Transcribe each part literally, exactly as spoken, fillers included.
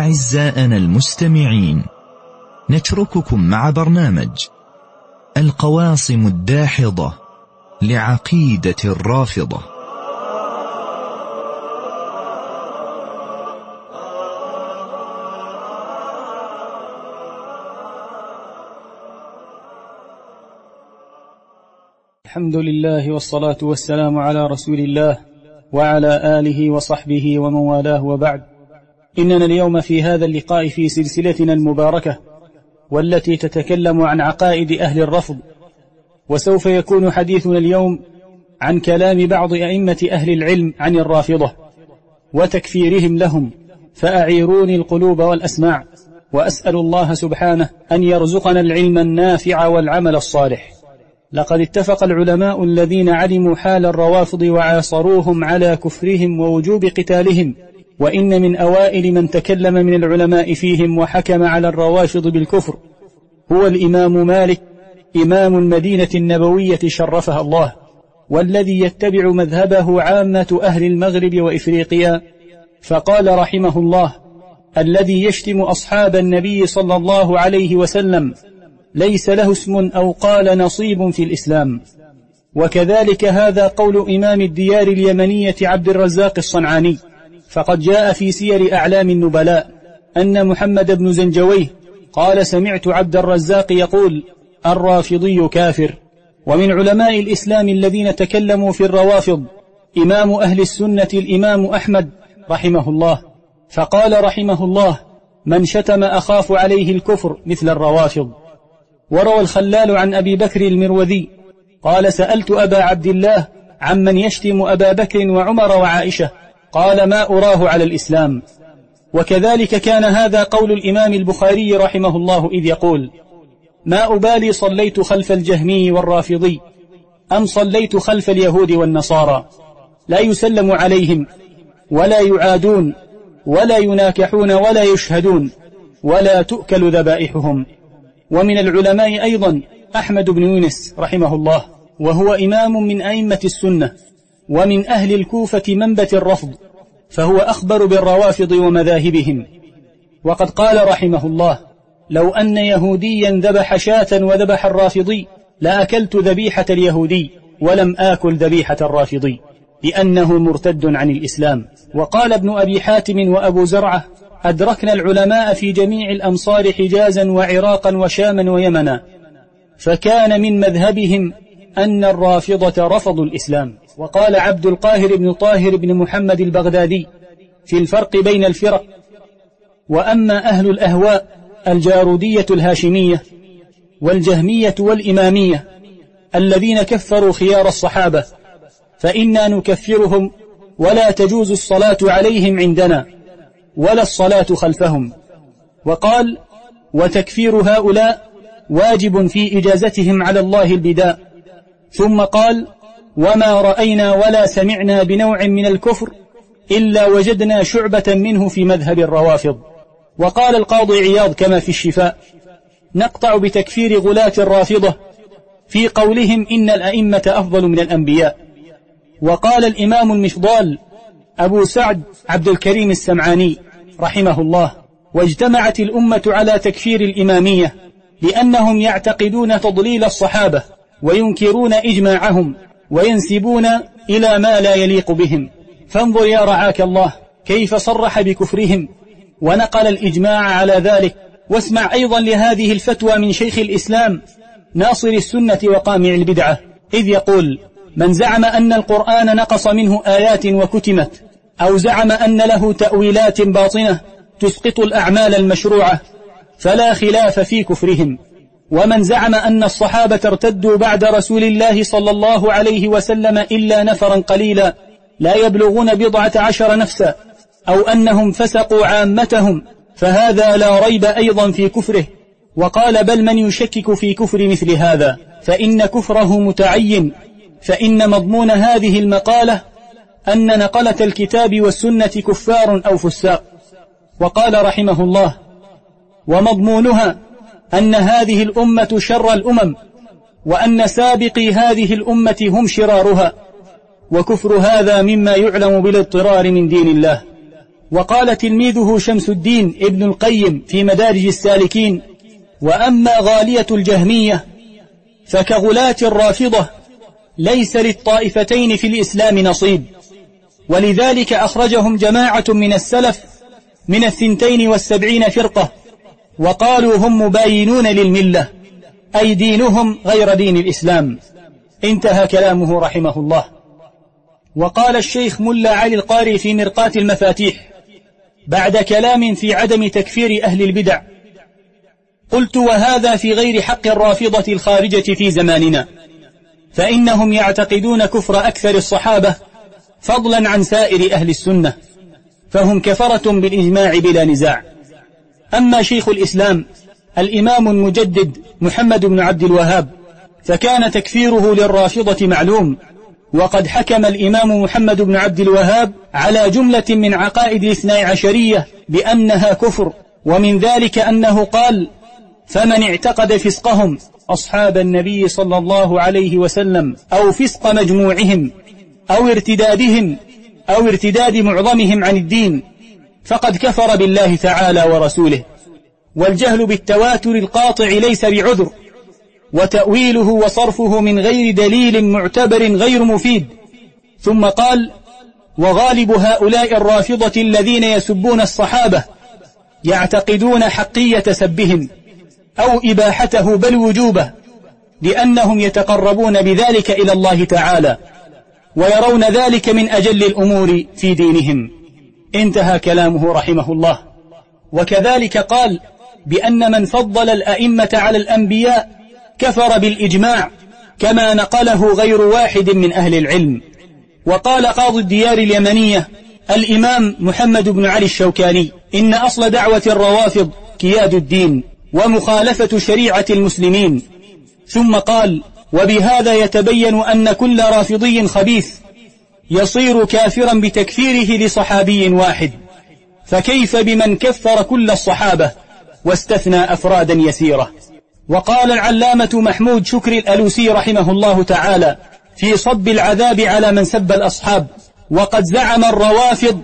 أعزائنا المستمعين، نترككم مع برنامج القواصم الداحضة لعقيدة الرافضة. الحمد لله والصلاة والسلام على رسول الله وعلى آله وصحبه ومن والاه، وبعد. إننا اليوم في هذا اللقاء في سلسلتنا المباركة والتي تتكلم عن عقائد أهل الرفض، وسوف يكون حديثنا اليوم عن كلام بعض أئمة أهل العلم عن الرافضة وتكفيرهم لهم، فأعيروني القلوب والأسماع، وأسأل الله سبحانه أن يرزقنا العلم النافع والعمل الصالح. لقد اتفق العلماء الذين علموا حال الروافض وعاصروهم على كفرهم ووجوب قتالهم، وإن من أوائل من تكلم من العلماء فيهم وحكم على الروافض بالكفر هو الإمام مالك إمام المدينة النبوية شرفها الله، والذي يتبع مذهبه عامة أهل المغرب وإفريقيا، فقال رحمه الله: الذي يشتم أصحاب النبي صلى الله عليه وسلم ليس له اسم أو قال نصيب في الإسلام. وكذلك هذا قول إمام الديار اليمنية عبد الرزاق الصنعاني، فقد جاء في سير أعلام النبلاء أن محمد بن زنجويه قال: سمعت عبد الرزاق يقول: الرافضي كافر. ومن علماء الإسلام الذين تكلموا في الروافض إمام أهل السنة الإمام أحمد رحمه الله، فقال رحمه الله: من شتم أخاف عليه الكفر مثل الروافض. وروى الخلال عن أبي بكر المروذي قال: سألت أبا عبد الله عمن يشتم أبا بكر وعمر وعائشة، قال: ما أراه على الإسلام. وكذلك كان هذا قول الإمام البخاري رحمه الله إذ يقول: ما أبالي صليت خلف الجهمي والرافضي أم صليت خلف اليهود والنصارى، لا يسلم عليهم ولا يعادون ولا يناكحون ولا يشهدون ولا تؤكل ذبائحهم. ومن العلماء أيضا أحمد بن يونس رحمه الله، وهو إمام من أئمة السنة ومن أهل الكوفة منبت الرفض، فهو أخبر بالروافض ومذاهبهم. وقد قال رحمه الله: لو أن يهوديا ذبح شاة وذبح الرافضي لأكلت ذبيحة اليهودي ولم آكل ذبيحة الرافضي، لأنه مرتد عن الإسلام. وقال ابن أبي حاتم وأبو زرعة: أدركنا العلماء في جميع الأمصار حجازا وعراقا وشاما ويمنا، فكان من مذهبهم أن الرافضة رفضوا الإسلام. وقال عبد القاهر بن طاهر بن محمد البغدادي في الفرق بين الفرق: وأما أهل الأهواء الجارودية الهاشمية والجهمية والإمامية الذين كفروا خيار الصحابة فإنا نكفرهم ولا تجوز الصلاة عليهم عندنا ولا الصلاة خلفهم. وقال: وتكفير هؤلاء واجب في إجازتهم على الله البداء. ثم قال: وما رأينا ولا سمعنا بنوع من الكفر إلا وجدنا شعبة منه في مذهب الروافض. وقال القاضي عياض كما في الشفاء: نقطع بتكفير غلاة الرافضة في قولهم إن الأئمة أفضل من الأنبياء. وقال الإمام المفضال أبو سعد عبد الكريم السمعاني رحمه الله: واجتمعت الأمة على تكفير الإمامية لأنهم يعتقدون تضليل الصحابة وينكرون إجماعهم وينسبون إلى ما لا يليق بهم. فانظر يا رعاك الله كيف صرح بكفرهم ونقل الإجماع على ذلك. واسمع أيضا لهذه الفتوى من شيخ الإسلام ناصر السنة وقامع البدعة، إذ يقول: من زعم أن القرآن نقص منه آيات وكتمت، أو زعم أن له تأويلات باطنة تسقط الأعمال المشروعة، فلا خلاف في كفرهم. ومن زعم أن الصحابة ارتدوا بعد رسول الله صلى الله عليه وسلم إلا نفرا قليلا لا يبلغون بضعة عشر نفسا، أو أنهم فسقوا عامتهم، فهذا لا ريب أيضا في كفره. وقال: بل من يشكك في كفر مثل هذا فإن كفره متعين، فإن مضمون هذه المقالة أن نقلة الكتاب والسنة كفار أو فساق. وقال رحمه الله: ومضمونها أن هذه الأمة شر الأمم، وأن سابقي هذه الأمة هم شرارها، وكفر هذا مما يعلم بالاضطرار من دين الله. وقال تلميذه شمس الدين ابن القيم في مدارج السالكين: وأما غالية الجهمية فكغلاة الرافضة ليس للطائفتين في الإسلام نصيب، ولذلك أخرجهم جماعة من السلف من الثنتين والسبعين فرقة، وقالوا هم مباينون للملة، أي دينهم غير دين الإسلام. انتهى كلامه رحمه الله. وقال الشيخ ملا علي القاري في مرقاة المفاتيح بعد كلام في عدم تكفير أهل البدع: قلت: وهذا في غير حق الرافضة الخارجة في زماننا، فإنهم يعتقدون كفر أكثر الصحابة فضلا عن سائر أهل السنة، فهم كفرة بالإجماع بلا نزاع. أما شيخ الإسلام الإمام المجدد محمد بن عبد الوهاب فكان تكفيره للرافضة معلوم، وقد حكم الإمام محمد بن عبد الوهاب على جملة من عقائد الاثنى عشرية بأنها كفر، ومن ذلك أنه قال: فمن اعتقد فسقهم أصحاب النبي صلى الله عليه وسلم أو فسق مجموعهم أو ارتدادهم أو ارتداد معظمهم عن الدين فقد كفر بالله تعالى ورسوله. والجهل بالتواتر القاطع ليس بعذر، وتأويله وصرفه من غير دليل معتبر غير مفيد. ثم قال: وغالب هؤلاء الرافضة الذين يسبون الصحابة يعتقدون حقية سبهم أو إباحته بل وجوبه، لأنهم يتقربون بذلك إلى الله تعالى، ويرون ذلك من أجل الأمور في دينهم. انتهى كلامه رحمه الله. وكذلك قال بأن من فضل الأئمة على الأنبياء كفر بالإجماع، كما نقله غير واحد من أهل العلم. وقال قاضي الديار اليمنية الإمام محمد بن علي الشوكاني: إن أصل دعوة الروافض كياد الدين ومخالفة شريعة المسلمين. ثم قال: وبهذا يتبين أن كل رافضي خبيث يصير كافرا بتكفيره لصحابي واحد، فكيف بمن كفر كل الصحابة واستثنى أفرادا يسيرة. وقال العلامة محمود شكري الألوسي رحمه الله تعالى في صب العذاب على من سب الأصحاب: وقد زعم الروافض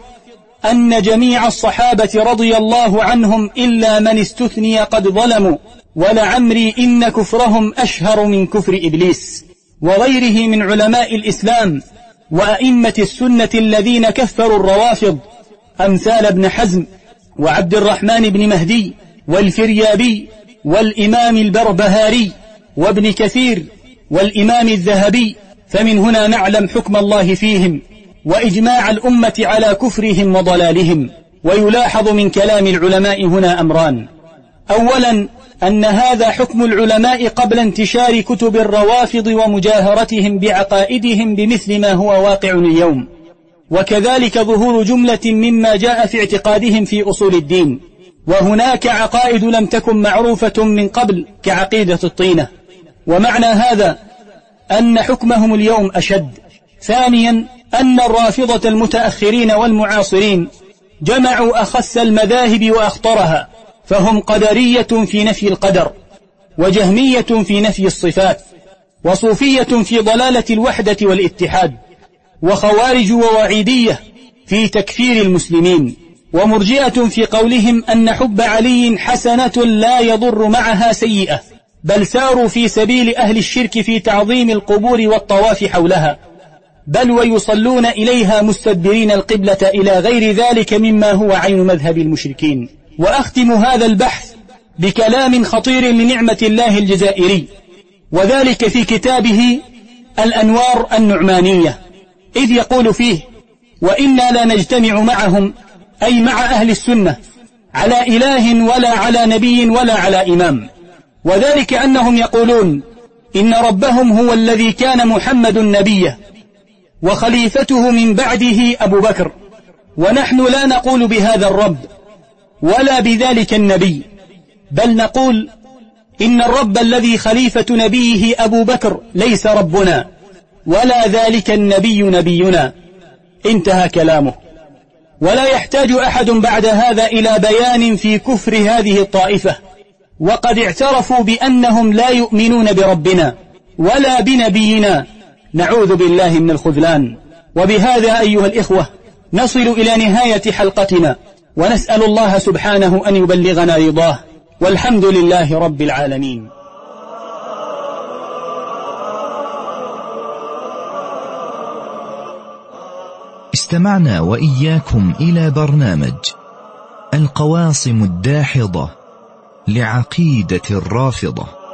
أن جميع الصحابة رضي الله عنهم إلا من استثني قد ظلموا، ولعمري إن كفرهم أشهر من كفر إبليس وغيره من علماء الإسلام وأئمة السنة الذين كفروا الروافض، أمثال ابن حزم وعبد الرحمن بن مهدي والفريابي والإمام البربهاري وابن كثير والإمام الذهبي. فمن هنا نعلم حكم الله فيهم وإجماع الأمة على كفرهم وضلالهم. ويلاحظ من كلام العلماء هنا أمران: أولا أن هذا حكم العلماء قبل انتشار كتب الروافض ومجاهرتهم بعقائدهم بمثل ما هو واقع اليوم، وكذلك ظهور جملة مما جاء في اعتقادهم في أصول الدين. وهناك عقائد لم تكن معروفة من قبل كعقيدة الطينة، ومعنى هذا أن حكمهم اليوم أشد. ثانيا أن الرافضة المتأخرين والمعاصرين جمعوا أخس المذاهب وأخطرها، فهم قدرية في نفي القدر، وجهمية في نفي الصفات، وصوفية في ضلالة الوحدة والاتحاد، وخوارج ووعيدية في تكفير المسلمين، ومرجئة في قولهم أن حب علي حسنة لا يضر معها سيئة، بل ساروا في سبيل أهل الشرك في تعظيم القبور والطواف حولها، بل ويصلون إليها مستدبرين القبلة إلى غير ذلك مما هو عين مذهب المشركين. وأختم هذا البحث بكلام خطير لنعمة الله الجزائري، وذلك في كتابه الأنوار النعمانية، إذ يقول فيه: وإنا لا نجتمع معهم، أي مع أهل السنة، على إله ولا على نبي ولا على إمام، وذلك أنهم يقولون إن ربهم هو الذي كان محمد نبيه وخليفته من بعده أبو بكر، ونحن لا نقول بهذا الرب ولا بذلك النبي، بل نقول إن الرب الذي خليفة نبيه أبو بكر ليس ربنا، ولا ذلك النبي نبينا. انتهى كلامه. ولا يحتاج أحد بعد هذا إلى بيان في كفر هذه الطائفة، وقد اعترفوا بأنهم لا يؤمنون بربنا ولا بنبينا، نعوذ بالله من الخذلان. وبهذا أيها الإخوة نصل إلى نهاية حلقتنا، ونسأل الله سبحانه أن يبلغنا رضاه، والحمد لله رب العالمين. استمعنا وإياكم إلى برنامج القواصم الداحضة لعقيدة الرافضة.